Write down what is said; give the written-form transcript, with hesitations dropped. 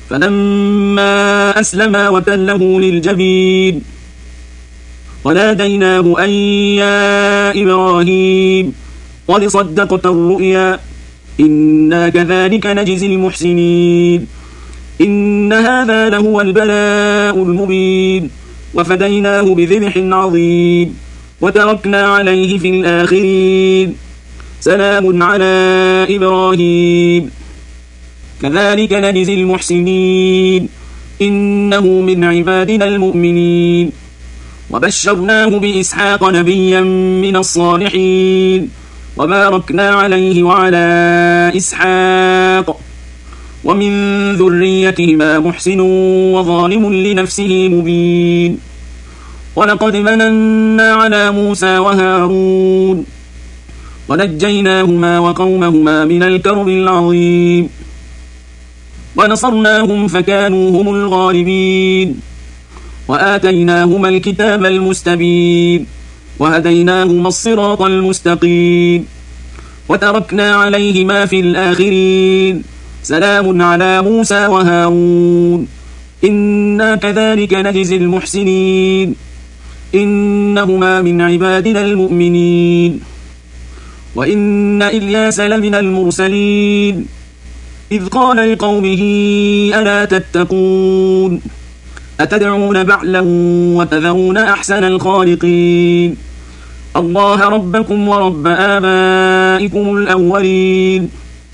فلما أسلما وتله للجبين وناديناه أن يا إبراهيم قد صدقت الرؤيا إنا كذلك نجزي المحسنين إن هذا لهو البلاء المبين وفديناه بذبح عظيم وتركنا عليه في الآخرين سلام على إبراهيم كذلك نجزي المحسنين إنه من عبادنا المؤمنين وبشرناه بإسحاق نبيا من الصالحين وباركنا عليه وعلى إسحاق ومن ذريتهما محسن وظالم لنفسه مبين ولقد مننا على موسى وهارون ونجيناهما وقومهما من الكرب العظيم ونصرناهم فكانوا هم الغالبين وآتيناهما الكتاب المستبين وهديناهما الصراط المستقيم وتركنا عليهما في الآخرين سلام على موسى وهارون إنا كذلك نجزي المحسنين إنهما من عبادنا المؤمنين وإن إلياس لمن المرسلين إذ قال لقومه ألا تتقون أتدعون بعلا وتذرون أحسن الخالقين الله ربكم ورب آبائكم الأولين